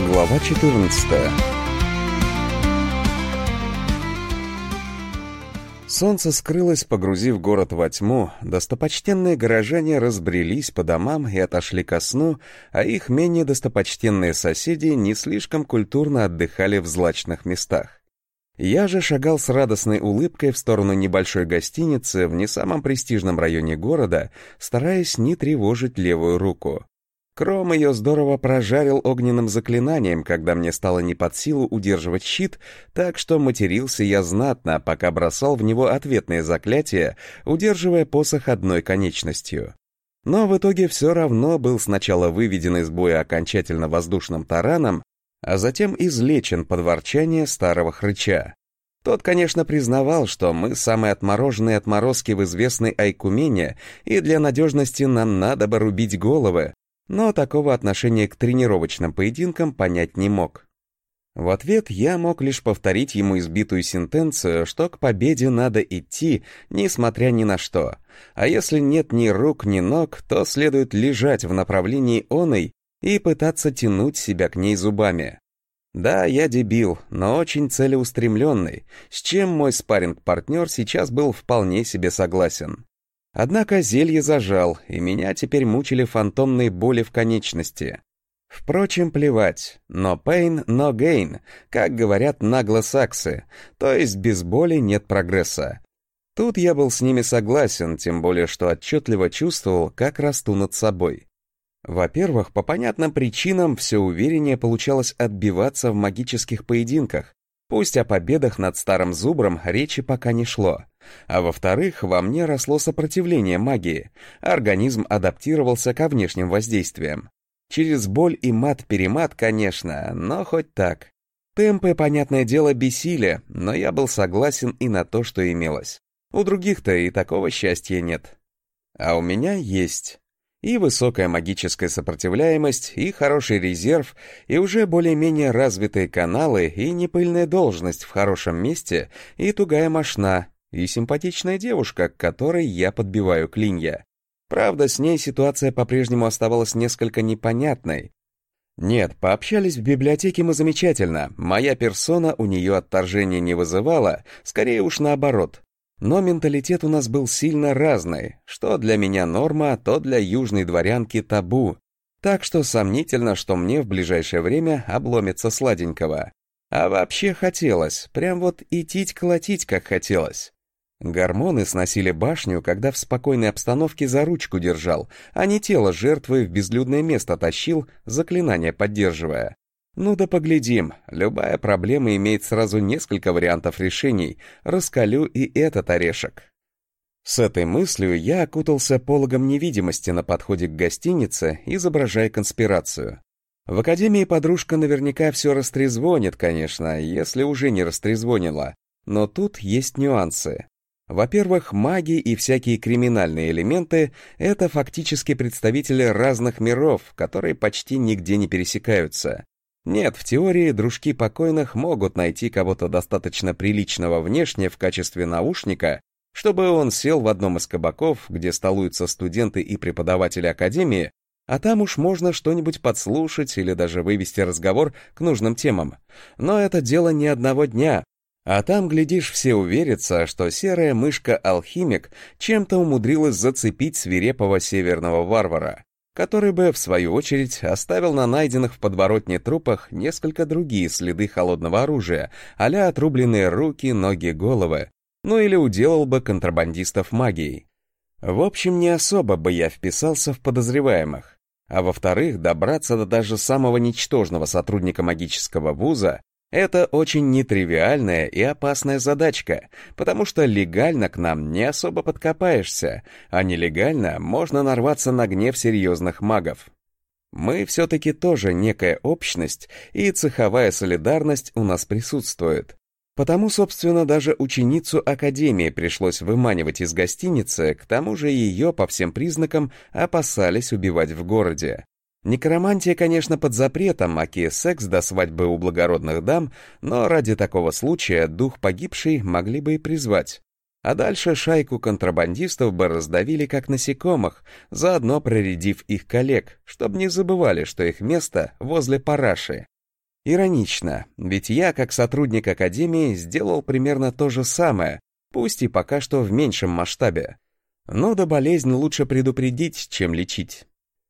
Глава 14. Солнце скрылось, погрузив город во тьму, достопочтенные горожане разбрелись по домам и отошли ко сну, а их менее достопочтенные соседи не слишком культурно отдыхали в злачных местах. Я же шагал с радостной улыбкой в сторону небольшой гостиницы в не самом престижном районе города, стараясь не тревожить левую руку. Кром ее здорово прожарил огненным заклинанием, когда мне стало не под силу удерживать щит, так что матерился я знатно, пока бросал в него ответные заклятия, удерживая посох одной конечностью. Но в итоге все равно был сначала выведен из боя окончательно воздушным тараном, а затем излечен под ворчание старого хрыча. Тот, конечно, признавал, что мы самые отмороженные отморозки в известной Айкумене, и для надежности нам надо бы рубить головы, но такого отношения к тренировочным поединкам понять не мог. В ответ я мог лишь повторить ему избитую сентенцию, что к победе надо идти, несмотря ни на что, а если нет ни рук, ни ног, то следует лежать в направлении оной и пытаться тянуть себя к ней зубами. Да, я дебил, но очень целеустремленный, с чем мой спарринг-партнер сейчас был вполне себе согласен. Однако зелье зажал, и меня теперь мучили фантомные боли в конечности. Впрочем, плевать, no pain, no gain, как говорят наглосаксы, то есть без боли нет прогресса. Тут я был с ними согласен, тем более что отчетливо чувствовал, как расту над собой. Во-первых, по понятным причинам все увереннее получалось отбиваться в магических поединках, пусть о победах над старым зубром речи пока не шло. А во-вторых, во мне росло сопротивление магии, организм адаптировался ко внешним воздействиям. Через боль и мат-перемат, конечно, но хоть так. Темпы, понятное дело, бесили, но я был согласен и на то, что имелось. У других-то и такого счастья нет. А у меня есть. И высокая магическая сопротивляемость, и хороший резерв, и уже более-менее развитые каналы, и непыльная должность в хорошем месте, и тугая мошна, и симпатичная девушка, к которой я подбиваю клинья. Правда, с ней ситуация по-прежнему оставалась несколько непонятной. Нет, пообщались в библиотеке мы замечательно, моя персона у нее отторжения не вызывала, скорее уж наоборот. Но менталитет у нас был сильно разный, что для меня норма, то для южной дворянки табу. Так что сомнительно, что мне в ближайшее время обломится сладенького. А вообще хотелось, прям вот итить-колотить как хотелось. Гормоны сносили башню, когда в спокойной обстановке за ручку держал, а не тело жертвы в безлюдное место тащил, заклинание поддерживая. Ну да поглядим, любая проблема имеет сразу несколько вариантов решений, раскалю и этот орешек. С этой мыслью я окутался пологом невидимости на подходе к гостинице, изображая конспирацию. В академии подружка наверняка все растрезвонит, конечно, если уже не растрезвонила, но тут есть нюансы. Во-первых, маги и всякие криминальные элементы — это фактически представители разных миров, которые почти нигде не пересекаются. Нет, в теории дружки покойных могут найти кого-то достаточно приличного внешне в качестве наушника, чтобы он сел в одном из кабаков, где столуются студенты и преподаватели академии, а там уж можно что-нибудь подслушать или даже вывести разговор к нужным темам. Но это дело не одного дня. А там, глядишь, все уверятся, что серая мышка-алхимик чем-то умудрилась зацепить свирепого северного варвара, который бы, в свою очередь, оставил на найденных в подворотне трупах несколько другие следы холодного оружия, а-ля отрубленные руки, ноги, головы, ну или уделал бы контрабандистов магией. В общем, не особо бы я вписался в подозреваемых. А во-вторых, добраться до даже самого ничтожного сотрудника магического вуза — это очень нетривиальная и опасная задачка, потому что легально к нам не особо подкопаешься, а нелегально можно нарваться на гнев серьезных магов. Мы все-таки тоже некая общность, и цеховая солидарность у нас присутствует. Потому, собственно, даже ученицу академии пришлось выманивать из гостиницы, к тому же ее, по всем признакам, опасались убивать в городе. Некромантия, конечно, под запретом, аки секс до свадьбы у благородных дам, но ради такого случая дух погибшей могли бы и призвать. А дальше шайку контрабандистов бы раздавили как насекомых, заодно проредив их коллег, чтобы не забывали, что их место возле параши. Иронично, ведь я, как сотрудник Академии, сделал примерно то же самое, пусть и пока что в меньшем масштабе. Но да болезнь лучше предупредить, чем лечить.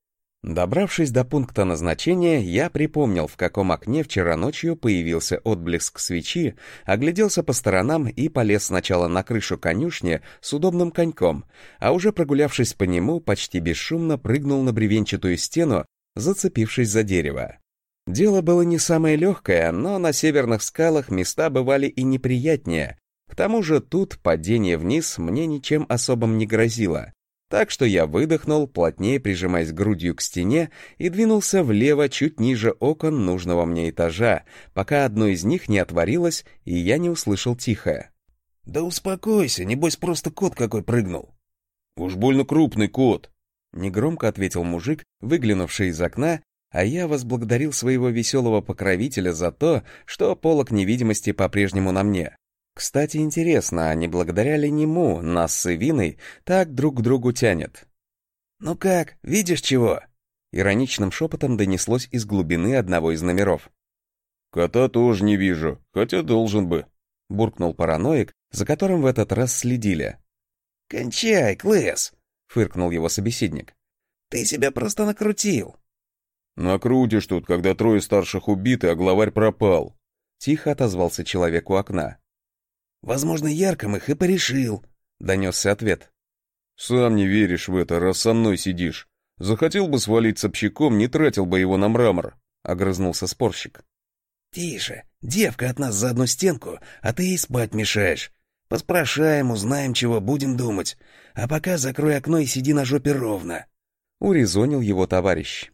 Добравшись до пункта назначения, я припомнил, в каком окне вчера ночью появился отблеск свечи, огляделся по сторонам и полез сначала на крышу конюшни с удобным коньком, а уже прогулявшись по нему, почти бесшумно прыгнул на бревенчатую стену, зацепившись за дерево. Дело было не самое легкое, но на северных скалах места бывали и неприятнее. К тому же тут падение вниз мне ничем особым не грозило. Так что я выдохнул, плотнее прижимаясь грудью к стене, и двинулся влево чуть ниже окон нужного мне этажа, пока одно из них не отворилось, и я не услышал тихое: «Да успокойся, небось просто кот какой прыгнул». «Уж больно крупный кот», — негромко ответил мужик, выглянувший из окна, а я возблагодарил своего веселого покровителя за то, что полог невидимости по-прежнему на мне. Кстати, интересно, а не благодаря ли нему нас с Эвиной так друг к другу тянет? «Ну как, видишь чего?» Ироничным шепотом донеслось из глубины одного из номеров. «Кота тоже не вижу, хотя должен бы», — буркнул параноик, за которым в этот раз следили. «Кончай, Клэс!» — фыркнул его собеседник. «Ты себя просто накрутил». «Накрутишь тут, когда трое старших убиты, а главарь пропал», — тихо отозвался человек у окна. «Возможно, Ярком их и порешил», — донесся ответ. «Сам не веришь в это, раз со мной сидишь. Захотел бы свалить с общаком, не тратил бы его на мрамор», — огрызнулся спорщик. «Тише, девка от нас за одну стенку, а ты ей спать мешаешь. Поспрашаем, узнаем, чего будем думать. А пока закрой окно и сиди на жопе ровно», — урезонил его товарищ.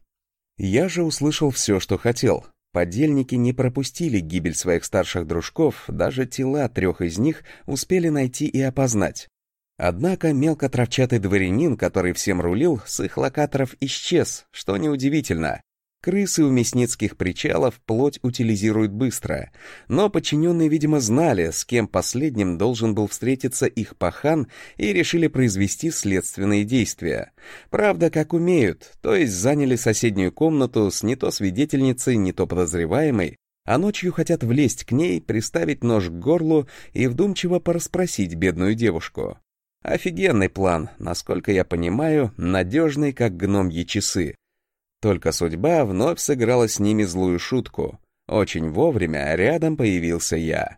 Я же услышал все, что хотел. Подельники не пропустили гибель своих старших дружков, даже тела 3 из них успели найти и опознать. Однако мелкотравчатый дворянин, который всем рулил, с их локаторов исчез, что неудивительно. Крысы у мясницких причалов плоть утилизируют быстро, но подчиненные, видимо, знали, с кем последним должен был встретиться их пахан, и решили произвести следственные действия. Правда, как умеют, то есть заняли соседнюю комнату с не то свидетельницей, не то подозреваемой, а ночью хотят влезть к ней, приставить нож к горлу и вдумчиво порасспросить бедную девушку. Офигенный план, насколько я понимаю, надежный, как гномьи часы. Только судьба вновь сыграла с ними злую шутку. Очень вовремя рядом появился я.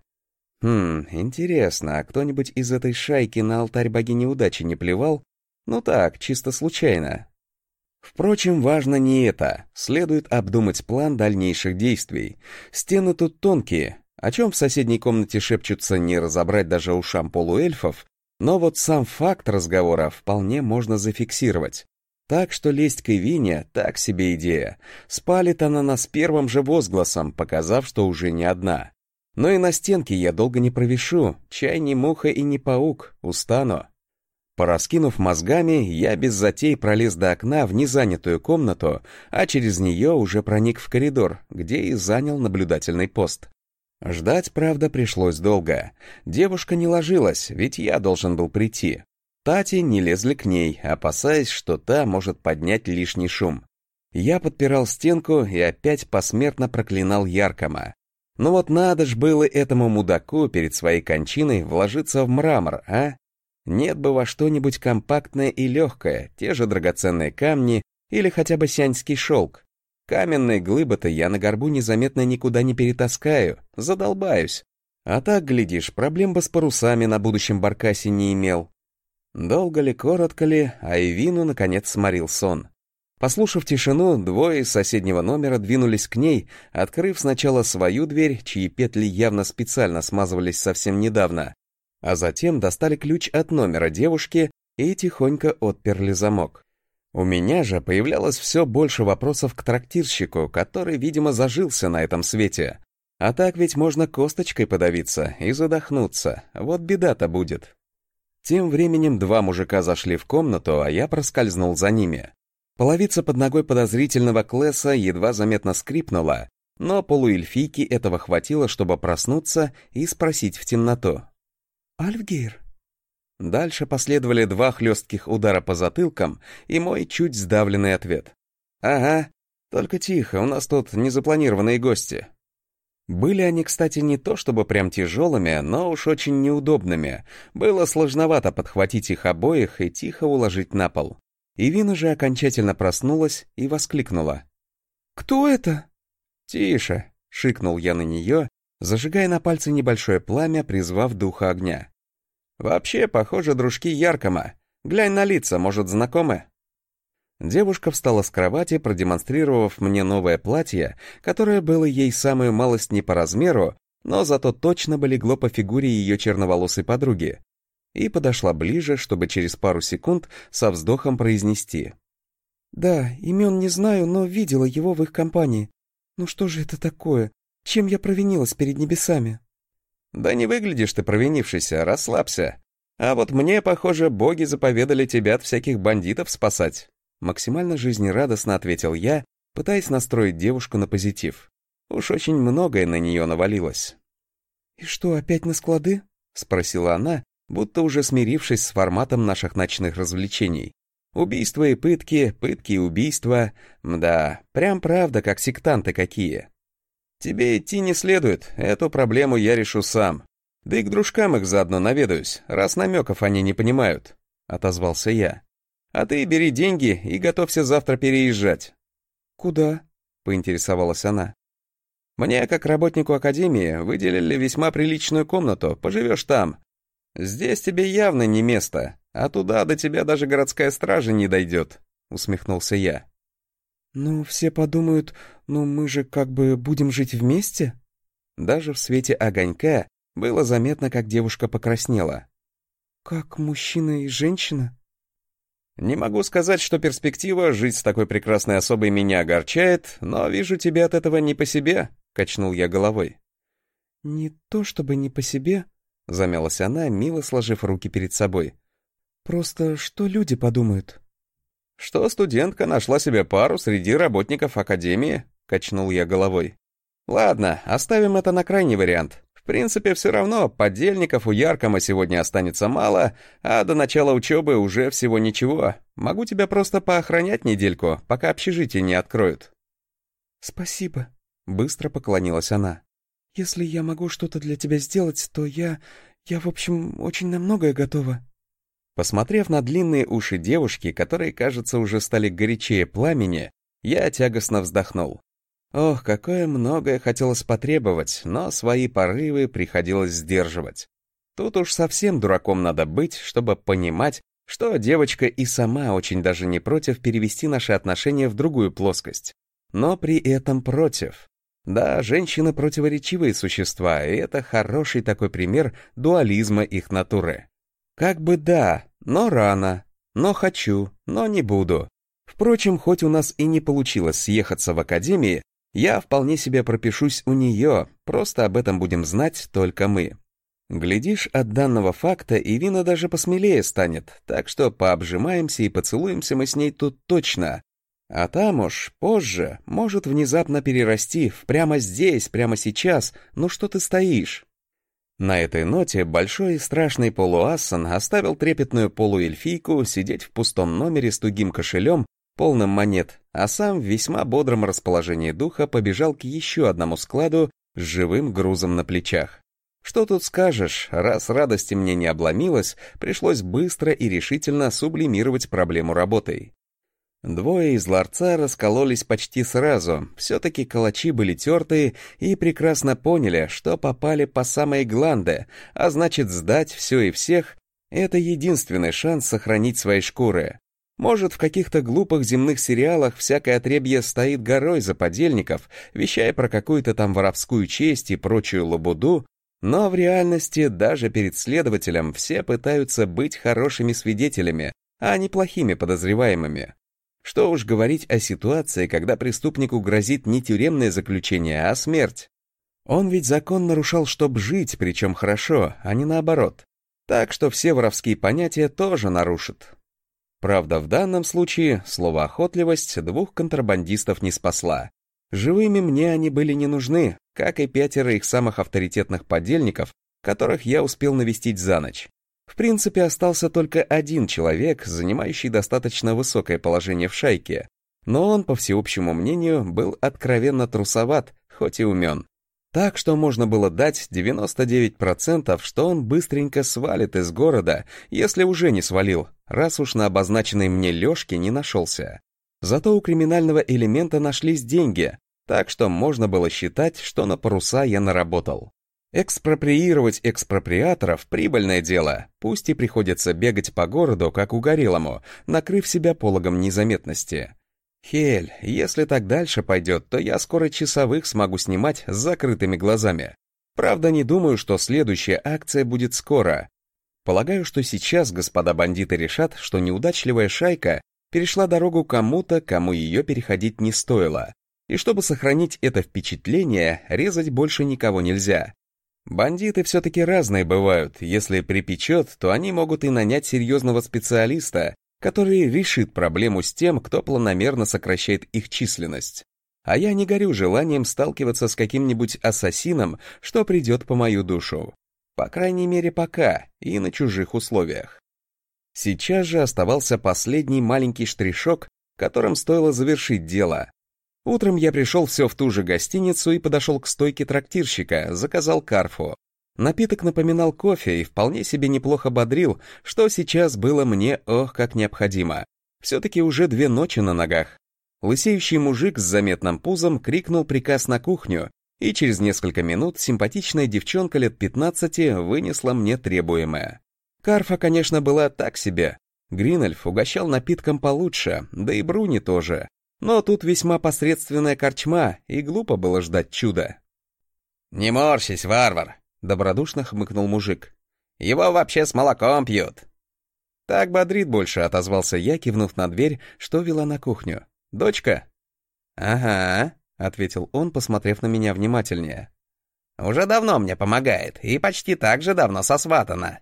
Интересно, а кто-нибудь из этой шайки на алтарь богини удачи не плевал? Ну так, чисто случайно. Впрочем, важно не это. Следует обдумать план дальнейших действий. Стены тут тонкие, о чем в соседней комнате шепчутся не разобрать даже ушам полуэльфов, но вот сам факт разговора вполне можно зафиксировать. Так что лезть к Эвине — так себе идея. Спалит она нас первым же возгласом, показав, что уже не одна. Но и на стенке я долго не провишу, чай не муха и не паук, устану. Пораскинув мозгами, я без затей пролез до окна в незанятую комнату, а через нее уже проник в коридор, где и занял наблюдательный пост. Ждать, правда, пришлось долго. Девушка не ложилась, ведь я должен был прийти. Тати не лезли к ней, опасаясь, что та может поднять лишний шум. Я подпирал стенку и опять посмертно проклинал Яркома. Но вот надо ж было этому мудаку перед своей кончиной вложиться в мрамор, а? Нет бы во что-нибудь компактное и легкое, те же драгоценные камни или хотя бы сианский шелк. Каменные глыбы-то я на горбу незаметно никуда не перетаскаю, задолбаюсь. А так, глядишь, проблем бы с парусами на будущем баркасе не имел. Долго ли, коротко ли, а Эвину наконец сморил сон. Послушав тишину, двое из соседнего номера двинулись к ней, открыв сначала свою дверь, чьи петли явно специально смазывались совсем недавно, а затем достали ключ от номера девушки и тихонько отперли замок. У меня же появлялось все больше вопросов к трактирщику, который, видимо, зажился на этом свете. А так ведь можно косточкой подавиться и задохнуться, вот беда-то будет. Тем временем 2 мужика зашли в комнату, а я проскользнул за ними. Половица под ногой подозрительного Клэса едва заметно скрипнула, но полуэльфийке этого хватило, чтобы проснуться и спросить в темноту: «Альфгейр?» Дальше последовали 2 хлестких удара по затылкам и мой чуть сдавленный ответ: «Ага, только тихо, у нас тут незапланированные гости». Были они, кстати, не то чтобы прям тяжелыми, но уж очень неудобными. Было сложновато подхватить их обоих и тихо уложить на пол. Ивина же окончательно проснулась и воскликнула. «Кто это?» «Тише!» — шикнул я на нее, зажигая на пальце небольшое пламя, призвав духа огня. «Вообще, похоже, дружки Яркома. Глянь на лица, может, знакомы?» Девушка встала с кровати, продемонстрировав мне новое платье, которое было ей самую малость не по размеру, но зато точно бы легло по фигуре ее черноволосой подруги, и подошла ближе, чтобы через пару секунд со вздохом произнести. «Да, имен не знаю, но видела его в их компании. Ну что же это такое? Чем я провинилась перед небесами?» «Да не выглядишь ты провинившейся, расслабься. А вот мне, похоже, боги заповедали тебя от всяких бандитов спасать». Максимально жизнерадостно ответил я, пытаясь настроить девушку на позитив. Уж очень многое на нее навалилось. «И что, опять на склады?» — спросила она, будто уже смирившись с форматом наших ночных развлечений. Убийства и пытки, пытки и убийства. Мда, прям правда, как сектанты какие. «Тебе идти не следует, эту проблему я решу сам. Да и к дружкам их заодно наведаюсь, раз намеков они не понимают», — отозвался я. «А ты бери деньги и готовься завтра переезжать». «Куда?» — поинтересовалась она. «Мне, как работнику академии, выделили весьма приличную комнату, поживешь там. Здесь тебе явно не место, а туда до тебя даже городская стража не дойдет», — усмехнулся я. «Ну, все подумают, мы же как бы будем жить вместе?» Даже в свете огонька было заметно, как девушка покраснела. «Как мужчина и женщина?» «Не могу сказать, что перспектива жить с такой прекрасной особой меня огорчает, но вижу тебя от этого не по себе», — качнул я головой. «Не то чтобы не по себе», — замялась она, мило сложив руки перед собой. «Просто что люди подумают?» «Что студентка нашла себе пару среди работников академии», — качнул я головой. «Ладно, оставим это на крайний вариант. В принципе, все равно подельников у Яркома сегодня останется мало, а до начала учебы уже всего ничего. Могу тебя просто поохранять недельку, пока общежитие не откроют». «Спасибо», — быстро поклонилась она. «Если я могу что-то для тебя сделать, то я, в общем, очень на многое готова». Посмотрев на длинные уши девушки, которые, кажется, уже стали горячее пламени, я тягостно вздохнул. Ох, какое многое хотелось потребовать, но свои порывы приходилось сдерживать. Тут уж совсем дураком надо быть, чтобы понимать, что девочка и сама очень даже не против перевести наши отношения в другую плоскость. Но при этом против. Да, женщины противоречивые существа, и это хороший такой пример дуализма их натуры. Как бы да, но рано, но хочу, но не буду. Впрочем, хоть у нас и не получилось съехаться в академии, я вполне себе пропишусь у нее, просто об этом будем знать только мы. Глядишь, от данного факта Ивина даже посмелее станет, так что пообжимаемся и поцелуемся мы с ней тут точно. А там уж позже может внезапно перерасти в прямо здесь, прямо сейчас, ну что ты стоишь? На этой ноте большой и страшный полуассан оставил трепетную полуэльфийку сидеть в пустом номере с тугим кошелем, полным монет, а сам в весьма бодром расположении духа побежал к еще одному складу с живым грузом на плечах. Что тут скажешь, раз радости мне не обломилось, пришлось быстро и решительно сублимировать проблему работой. Двое из ларца раскололись почти сразу, все-таки калачи были тертые и прекрасно поняли, что попали по самые гланды, а значит сдать все и всех — это единственный шанс сохранить свои шкуры. Может, в каких-то глупых земных сериалах всякое отребье стоит горой за подельников, вещая про какую-то там воровскую честь и прочую лабуду, но в реальности даже перед следователем все пытаются быть хорошими свидетелями, а не плохими подозреваемыми. Что уж говорить о ситуации, когда преступнику грозит не тюремное заключение, а смерть. Он ведь закон нарушал, чтоб жить, причем хорошо, а не наоборот. Так что все воровские понятия тоже нарушит. Правда, в данном случае словоохотливость двух контрабандистов не спасла. Живыми мне они были не нужны, как и 5 их самых авторитетных подельников, которых я успел навестить за ночь. В принципе, остался только один человек, занимающий достаточно высокое положение в шайке, но он, по всеобщему мнению, был откровенно трусоват, хоть и умен. Так что можно было дать 99%, что он быстренько свалит из города, если уже не свалил, раз уж на обозначенной мне Лёшке не нашелся. Зато у криминального элемента нашлись деньги, так что можно было считать, что на паруса я наработал. Экспроприировать экспроприаторов — прибыльное дело, пусть и приходится бегать по городу, как угорелому, накрыв себя пологом незаметности. Хель, если так дальше пойдет, то я скоро часовых смогу снимать с закрытыми глазами. Правда, не думаю, что следующая акция будет скоро. Полагаю, что сейчас господа бандиты решат, что неудачливая шайка перешла дорогу кому-то, кому ее переходить не стоило. И чтобы сохранить это впечатление, резать больше никого нельзя. Бандиты все-таки разные бывают, если припечет, то они могут и нанять серьезного специалиста, который решит проблему с тем, кто планомерно сокращает их численность. А я не горю желанием сталкиваться с каким-нибудь ассасином, что придет по мою душу. По крайней мере, пока, и на чужих условиях. Сейчас же оставался последний маленький штришок, которым стоило завершить дело. Утром я пришел все в ту же гостиницу и подошел к стойке трактирщика, заказал карфу. Напиток напоминал кофе и вполне себе неплохо бодрил, что сейчас было мне ох как необходимо. Все-таки уже 2 ночи на ногах. Лысеющий мужик с заметным пузом крикнул приказ на кухню, и через несколько минут симпатичная девчонка лет 15 вынесла мне требуемое. Карфа, конечно, была так себе. Гринольф угощал напитком получше, да и Бруни тоже. Но тут весьма посредственная корчма, и глупо было ждать чуда. «Не морщись, варвар!» — добродушно хмыкнул мужик. «Его вообще с молоком пьют!» «Так бодрит больше», — отозвался я, кивнув на дверь, что вела на кухню. «Дочка?» «Ага», — ответил он, посмотрев на меня внимательнее. «Уже давно мне помогает, и почти так же давно сосватана».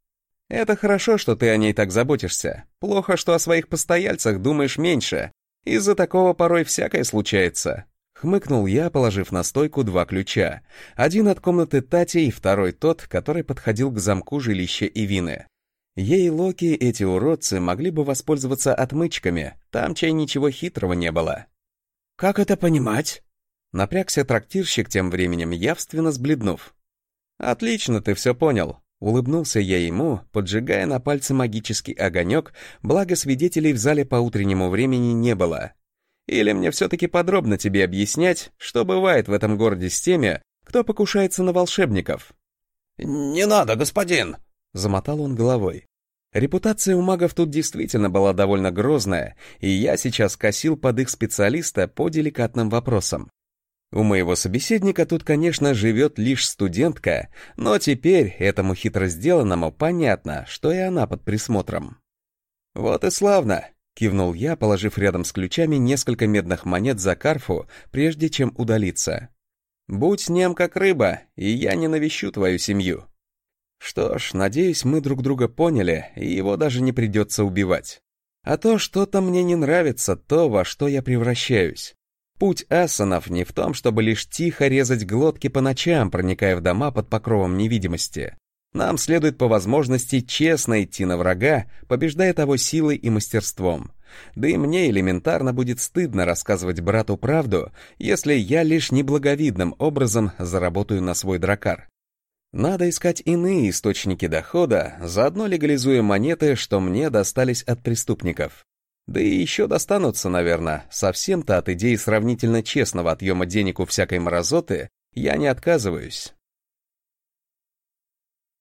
«Это хорошо, что ты о ней так заботишься. Плохо, что о своих постояльцах думаешь меньше. Из-за такого порой всякое случается». Хмыкнул я, положив на стойку 2 ключа. Один от комнаты Тати и второй тот, который подходил к замку жилища Ивины. Ей Локи эти уродцы могли бы воспользоваться отмычками, там чай ничего хитрого не было. «Как это понимать?» Напрягся трактирщик тем временем, явственно сбледнув. «Отлично, ты все понял». Улыбнулся я ему, поджигая на пальце магический огонек, благо свидетелей в зале по утреннему времени не было. Или мне все-таки подробно тебе объяснять, что бывает в этом городе с теми, кто покушается на волшебников?» «Не надо, господин!» — замотал он головой. Репутация у магов тут действительно была довольно грозная, и я сейчас косил под их специалиста по деликатным вопросам. У моего собеседника тут, конечно, живет лишь студентка, но теперь этому хитро сделанному понятно, что и она под присмотром. «Вот и славно!» — кивнул я, положив рядом с ключами несколько медных монет за карфу, прежде чем удалиться. «Будь нем как рыба, и я не навещу твою семью». Что ж, надеюсь, мы друг друга поняли, и его даже не придется убивать. А то что-то мне не нравится, то, во что я превращаюсь. Путь асанов не в том, чтобы лишь тихо резать глотки по ночам, проникая в дома под покровом невидимости. Нам следует по возможности честно идти на врага, побеждая того силой и мастерством. Да и мне элементарно будет стыдно рассказывать брату правду, если я лишь неблаговидным образом заработаю на свой дракар. Надо искать иные источники дохода, заодно легализуя монеты, что мне достались от преступников. Да и еще достанутся, наверное, совсем-то от идеи сравнительно честного отъема денег у всякой мразоты я не отказываюсь.